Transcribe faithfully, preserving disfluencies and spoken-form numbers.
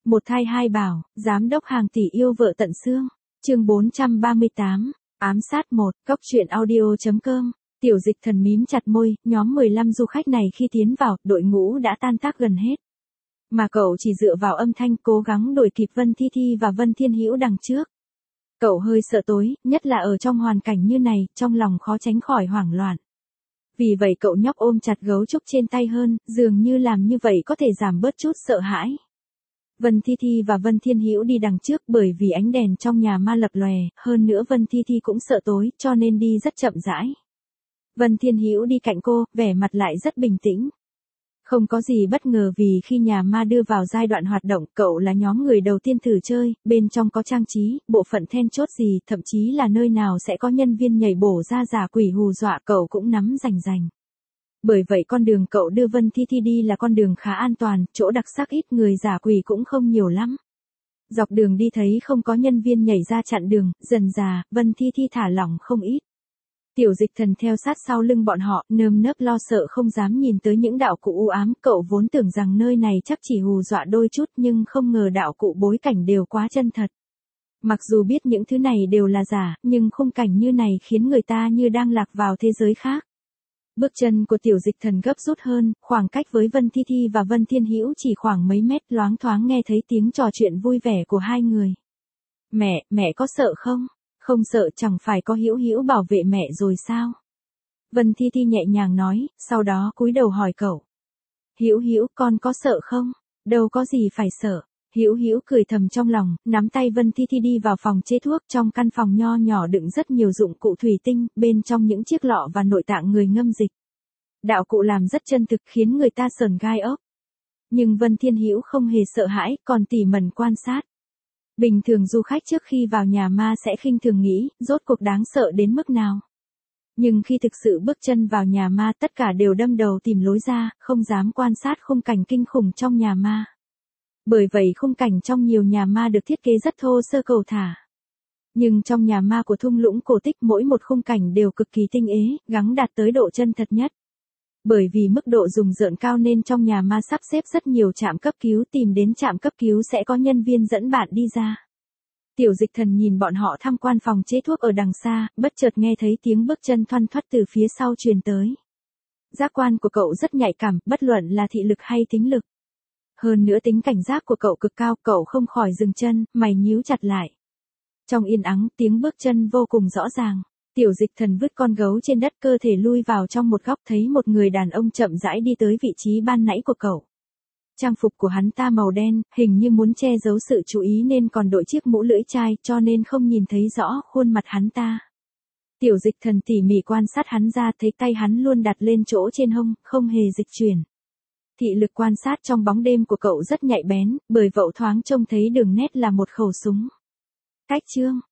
Một thai hai bảo, giám đốc hàng tỷ yêu vợ tận xương. Chương bốn trăm ba mươi tám, ám sát một, cốc truyện audio chấm com. Tiểu Dịch Thần mím chặt môi, nhóm mười lăm du khách này khi tiến vào, đội ngũ đã tan tác gần hết. Mà cậu chỉ dựa vào âm thanh cố gắng đuổi kịp Vân Thi Thi và Vân Thiên Hữu đằng trước. Cậu hơi sợ tối, nhất là ở trong hoàn cảnh như này, trong lòng khó tránh khỏi hoảng loạn. Vì vậy cậu nhóc ôm chặt gấu trúc trên tay hơn, dường như làm như vậy có thể giảm bớt chút sợ hãi. Vân Thi Thi và Vân Thiên Hữu đi đằng trước bởi vì ánh đèn trong nhà ma lập lòe, hơn nữa Vân Thi Thi cũng sợ tối, cho nên đi rất chậm rãi. Vân Thiên Hữu đi cạnh cô, vẻ mặt lại rất bình tĩnh. Không có gì bất ngờ vì khi nhà ma đưa vào giai đoạn hoạt động, cậu là nhóm người đầu tiên thử chơi, bên trong có trang trí, bộ phận then chốt gì, thậm chí là nơi nào sẽ có nhân viên nhảy bổ ra giả quỷ hù dọa cậu cũng nắm rành rành. Bởi vậy con đường cậu đưa Vân Thi Thi đi là con đường khá an toàn, chỗ đặc sắc ít người giả quỷ cũng không nhiều lắm. Dọc đường đi thấy không có nhân viên nhảy ra chặn đường, dần dà, Vân Thi Thi thả lỏng không ít. Tiểu Dịch Thần theo sát sau lưng bọn họ, nơm nớp lo sợ không dám nhìn tới những đạo cụ u ám, cậu vốn tưởng rằng nơi này chắc chỉ hù dọa đôi chút nhưng không ngờ đạo cụ bối cảnh đều quá chân thật. Mặc dù biết những thứ này đều là giả, nhưng khung cảnh như này khiến người ta như đang lạc vào thế giới khác. Bước chân của Tiểu Dịch Thần gấp rút hơn, khoảng cách với Vân Thi Thi và Vân Thiên Hữu chỉ khoảng mấy mét, loáng thoáng nghe thấy tiếng trò chuyện vui vẻ của hai người. Mẹ, mẹ có sợ không? Không sợ, chẳng phải có Hữu Hữu bảo vệ mẹ rồi sao? Vân Thi Thi nhẹ nhàng nói, sau đó cúi đầu hỏi cậu. Hữu Hữu, con có sợ không? Đâu có gì phải sợ. Hữu Hữu cười thầm trong lòng, nắm tay Vân Thi Thi đi vào phòng chế thuốc, trong căn phòng nho nhỏ đựng rất nhiều dụng cụ thủy tinh, bên trong những chiếc lọ và nội tạng người ngâm dịch. Đạo cụ làm rất chân thực khiến người ta sởn gai ốc. Nhưng Vân Thiên Hữu không hề sợ hãi, còn tỉ mẩn quan sát. Bình thường du khách trước khi vào nhà ma sẽ khinh thường nghĩ, rốt cuộc đáng sợ đến mức nào. Nhưng khi thực sự bước chân vào nhà ma tất cả đều đâm đầu tìm lối ra, không dám quan sát khung cảnh kinh khủng trong nhà ma. Bởi vậy khung cảnh trong nhiều nhà ma được thiết kế rất thô sơ cầu thả. Nhưng trong nhà ma của thung lũng cổ tích mỗi một khung cảnh đều cực kỳ tinh ế, gắng đạt tới độ chân thật nhất. Bởi vì mức độ rùng rợn cao nên trong nhà ma sắp xếp rất nhiều trạm cấp cứu, tìm đến trạm cấp cứu sẽ có nhân viên dẫn bạn đi ra. Tiểu Dịch Thần nhìn bọn họ tham quan phòng chế thuốc ở đằng xa, bất chợt nghe thấy tiếng bước chân thoăn thoắt từ phía sau truyền tới. Giác quan của cậu rất nhạy cảm, bất luận là thị lực hay thính lực. Hơn nữa tính cảnh giác của cậu cực cao, cậu không khỏi dừng chân, mày nhíu chặt lại. Trong yên ắng, tiếng bước chân vô cùng rõ ràng. Tiểu Dịch Thần vứt con gấu trên đất, cơ thể lui vào trong một góc, thấy một người đàn ông chậm rãi đi tới vị trí ban nãy của cậu. Trang phục của hắn ta màu đen, hình như muốn che giấu sự chú ý nên còn đội chiếc mũ lưỡi chai, cho nên không nhìn thấy rõ khuôn mặt hắn ta. Tiểu Dịch Thần tỉ mỉ quan sát hắn ra, thấy tay hắn luôn đặt lên chỗ trên hông, không hề dịch chuyển. Thị lực quan sát trong bóng đêm của cậu rất nhạy bén, bởi vậy thoáng trông thấy đường nét là một khẩu súng. Cách chương,